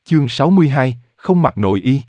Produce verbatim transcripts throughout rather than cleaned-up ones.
Chương sáu mươi hai, không mặc nội y.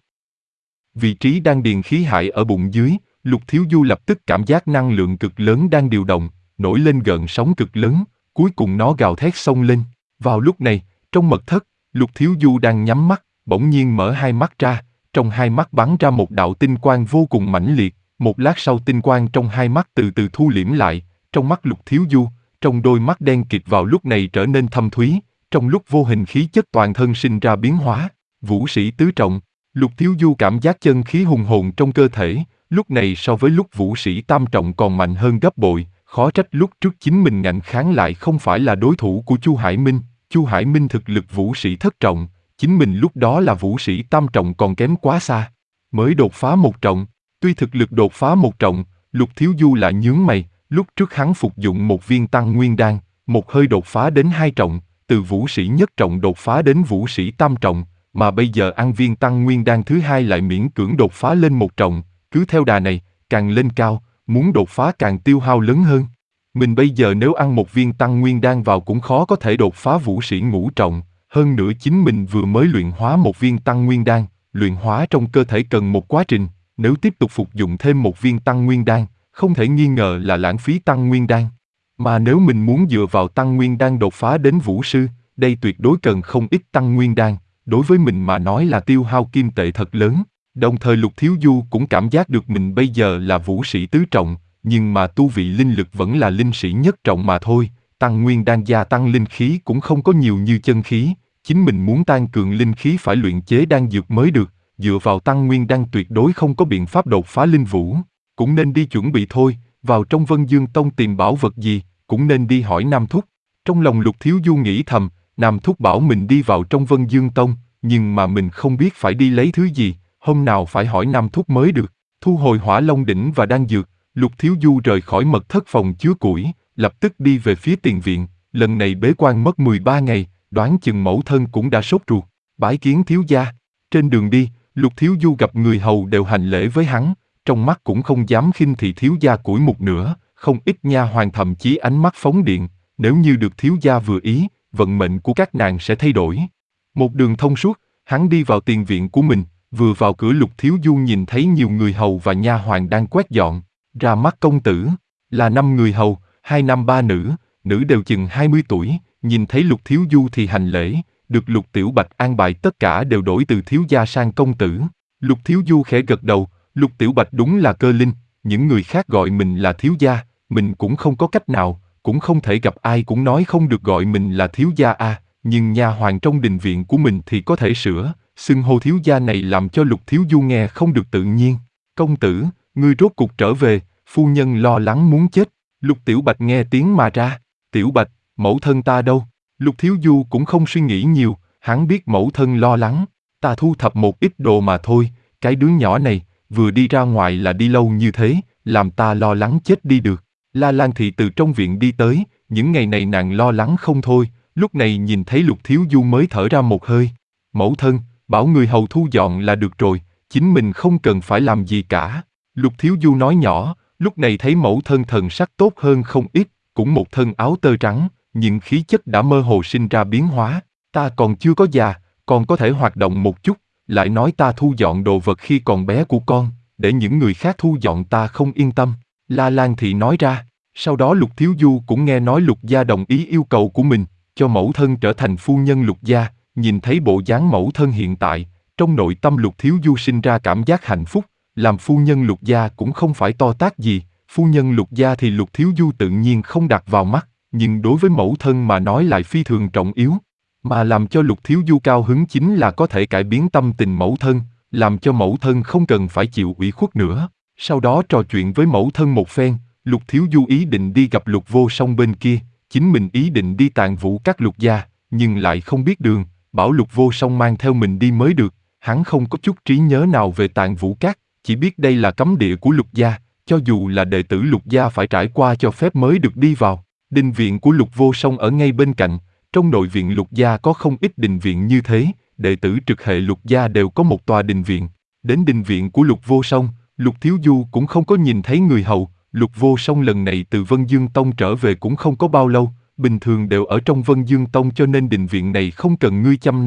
Vị trí đan điền khí hải ở bụng dưới, Lục Thiếu Du lập tức cảm giác năng lượng cực lớn đang điều động, nổi lên gợn sóng cực lớn, cuối cùng nó gào thét xông lên. Vào lúc này, trong mật thất, Lục Thiếu Du đang nhắm mắt, bỗng nhiên mở hai mắt ra, trong hai mắt bắn ra một đạo tinh quang vô cùng mãnh liệt, một lát sau tinh quang trong hai mắt từ từ thu liễm lại, trong mắt Lục Thiếu Du, trong đôi mắt đen kịt vào lúc này trở nên thâm thúy, trong lúc vô hình khí chất toàn thân sinh ra biến hóa. Vũ sĩ tứ trọng, Lục Thiếu Du cảm giác chân khí hùng hồn trong cơ thể, lúc này so với lúc vũ sĩ tam trọng còn mạnh hơn gấp bội, khó trách lúc trước chính mình ngạnh kháng lại không phải là đối thủ của Chu Hải Minh. Chu Hải Minh thực lực vũ sĩ thất trọng, chính mình lúc đó là vũ sĩ tam trọng còn kém quá xa, mới đột phá một trọng. Tuy thực lực đột phá một trọng, Lục Thiếu Du lại nhướng mày, lúc trước hắn phục dụng một viên tăng nguyên đan, một hơi đột phá đến hai trọng, từ vũ sĩ nhất trọng đột phá đến vũ sĩ tam trọng, mà bây giờ ăn viên tăng nguyên đan thứ hai lại miễn cưỡng đột phá lên một trọng, cứ theo đà này, càng lên cao, muốn đột phá càng tiêu hao lớn hơn. Mình bây giờ nếu ăn một viên tăng nguyên đan vào cũng khó có thể đột phá vũ sĩ ngũ trọng, hơn nữa chính mình vừa mới luyện hóa một viên tăng nguyên đan, luyện hóa trong cơ thể cần một quá trình, nếu tiếp tục phục dụng thêm một viên tăng nguyên đan, không thể nghi ngờ là lãng phí tăng nguyên đan. Mà nếu mình muốn dựa vào tăng nguyên đan đột phá đến vũ sư, đây tuyệt đối cần không ít tăng nguyên đan, đối với mình mà nói là tiêu hao kim tệ thật lớn. Đồng thời Lục Thiếu Du cũng cảm giác được mình bây giờ là vũ sĩ tứ trọng, nhưng mà tu vị linh lực vẫn là linh sĩ nhất trọng mà thôi, tăng nguyên đan gia tăng linh khí cũng không có nhiều như chân khí, chính mình muốn tăng cường linh khí phải luyện chế đan dược mới được, dựa vào tăng nguyên đan tuyệt đối không có biện pháp đột phá linh vũ, cũng nên đi chuẩn bị thôi, vào trong Vân Dương Tông tìm bảo vật gì, cũng nên đi hỏi Nam Thúc. Trong lòng Lục Thiếu Du nghĩ thầm, Nam Thúc bảo mình đi vào trong Vân Dương Tông, nhưng mà mình không biết phải đi lấy thứ gì, hôm nào phải hỏi Nam Thúc mới được. Thu hồi Hỏa Long đỉnh và đan dược, Lục Thiếu Du rời khỏi mật thất phòng chứa củi, lập tức đi về phía tiền viện, lần này bế quan mất mười ba ngày, đoán chừng mẫu thân cũng đã sốt ruột. Bái kiến thiếu gia. Trên đường đi, Lục Thiếu Du gặp người hầu đều hành lễ với hắn, trong mắt cũng không dám khinh thị thiếu gia củi một nữa, không ít nha hoàn thậm chí ánh mắt phóng điện, nếu như được thiếu gia vừa ý, vận mệnh của các nàng sẽ thay đổi. Một đường thông suốt, hắn đi vào tiền viện của mình, vừa vào cửa Lục Thiếu Du nhìn thấy nhiều người hầu và nha hoàn đang quét dọn, ra mắt công tử, là năm người hầu, hai nam ba nữ, nữ đều chừng hai mươi tuổi, nhìn thấy Lục Thiếu Du thì hành lễ, được Lục Tiểu Bạch an bài tất cả đều đổi từ thiếu gia sang công tử. Lục Thiếu Du khẽ gật đầu, Lục Tiểu Bạch đúng là cơ linh, những người khác gọi mình là thiếu gia, mình cũng không có cách nào, cũng không thể gặp ai cũng nói không được gọi mình là thiếu gia a, à, nhưng nha hoàn trong đình viện của mình thì có thể sửa, xưng hô thiếu gia này làm cho Lục Thiếu Du nghe không được tự nhiên. Công tử, ngươi rốt cuộc trở về, phu nhân lo lắng muốn chết. Lục Tiểu Bạch nghe tiếng mà ra. Tiểu Bạch, mẫu thân ta đâu? Lục Thiếu Du cũng không suy nghĩ nhiều, hắn biết mẫu thân lo lắng, ta thu thập một ít đồ mà thôi, cái đứa nhỏ này, vừa đi ra ngoài là đi lâu như thế, làm ta lo lắng chết đi được. La Lan Thị từ trong viện đi tới, những ngày này nàng lo lắng không thôi, lúc này nhìn thấy Lục Thiếu Du mới thở ra một hơi. Mẫu thân, bảo người hầu thu dọn là được rồi, chính mình không cần phải làm gì cả. Lục Thiếu Du nói nhỏ, lúc này thấy mẫu thân thần sắc tốt hơn không ít, cũng một thân áo tơ trắng, nhưng khí chất đã mơ hồ sinh ra biến hóa. Ta còn chưa có già, còn có thể hoạt động một chút, lại nói ta thu dọn đồ vật khi còn bé của con, để những người khác thu dọn ta không yên tâm. La Lan Thị nói ra, sau đó Lục Thiếu Du cũng nghe nói Lục gia đồng ý yêu cầu của mình, cho mẫu thân trở thành phu nhân Lục gia, nhìn thấy bộ dáng mẫu thân hiện tại, trong nội tâm Lục Thiếu Du sinh ra cảm giác hạnh phúc, làm phu nhân Lục gia cũng không phải to tát gì, phu nhân Lục gia thì Lục Thiếu Du tự nhiên không đặt vào mắt, nhưng đối với mẫu thân mà nói lại phi thường trọng yếu. Mà làm cho Lục Thiếu Du cao hứng chính là có thể cải biến tâm tình mẫu thân, làm cho mẫu thân không cần phải chịu ủy khuất nữa. Sau đó trò chuyện với mẫu thân một phen, Lục Thiếu Du ý định đi gặp Lục Vô Song bên kia, chính mình ý định đi Tạng Vũ Các Lục gia, nhưng lại không biết đường, bảo Lục Vô Song mang theo mình đi mới được, hắn không có chút trí nhớ nào về Tạng Vũ Các, chỉ biết đây là cấm địa của Lục gia, cho dù là đệ tử Lục gia phải trải qua cho phép mới được đi vào. Đình viện của Lục Vô Song ở ngay bên cạnh, trong nội viện Lục gia có không ít đình viện như thế, đệ tử trực hệ Lục gia đều có một tòa đình viện. Đến đình viện của Lục Vô Song, Lục Thiếu Du cũng không có nhìn thấy người hầu, Lục Vô Song lần này từ Vân Dương Tông trở về cũng không có bao lâu, bình thường đều ở trong Vân Dương Tông cho nên đình viện này không cần ngươi chăm nom.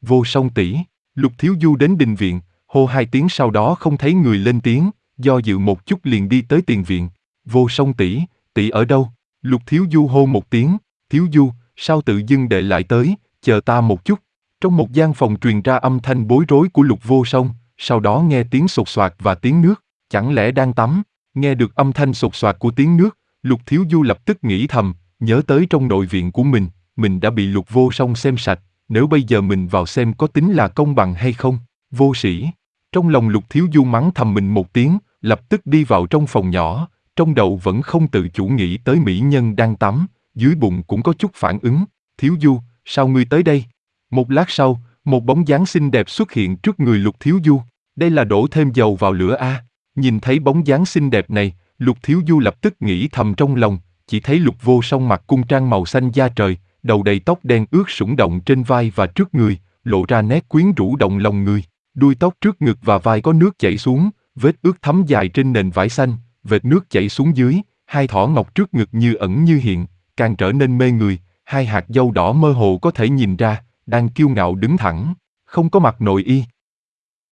Vô Song tỷ. Lục Thiếu Du đến đình viện, hô hai tiếng sau đó không thấy người lên tiếng, do dự một chút liền đi tới tiền viện. Vô Song tỷ, tỷ ở đâu? Lục Thiếu Du hô một tiếng, Thiếu Du, sao tự dưng đệ lại tới, chờ ta một chút. Trong một gian phòng truyền ra âm thanh bối rối của Lục Vô Song, sau đó nghe tiếng sột soạt và tiếng nước, chẳng lẽ đang tắm? Nghe được âm thanh sột soạt của tiếng nước, Lục Thiếu Du lập tức nghĩ thầm, nhớ tới trong nội viện của mình, mình đã bị Lục Vô Song xem sạch, nếu bây giờ mình vào xem có tính là công bằng hay không? Vô sĩ. Trong lòng Lục Thiếu Du mắng thầm mình một tiếng, lập tức đi vào trong phòng nhỏ, trong đầu vẫn không tự chủ nghĩ tới mỹ nhân đang tắm, dưới bụng cũng có chút phản ứng. Thiếu Du, sao ngươi tới đây? Một lát sau, một bóng dáng xinh đẹp xuất hiện trước người Lục Thiếu Du. Đây là đổ thêm dầu vào lửa a. Nhìn thấy bóng dáng xinh đẹp này, Lục Thiếu Du lập tức nghĩ thầm trong lòng, chỉ thấy Lục Vô Song mặc cung trang màu xanh da trời, đầu đầy tóc đen ướt sũng động trên vai và trước người, lộ ra nét quyến rũ động lòng người. Đuôi tóc trước ngực và vai có nước chảy xuống, vết ướt thấm dài trên nền vải xanh, vệt nước chảy xuống dưới, hai thỏ ngọc trước ngực như ẩn như hiện, càng trở nên mê người, hai hạt dâu đỏ mơ hồ có thể nhìn ra, đang kiêu ngạo đứng thẳng, không có mặc nội y.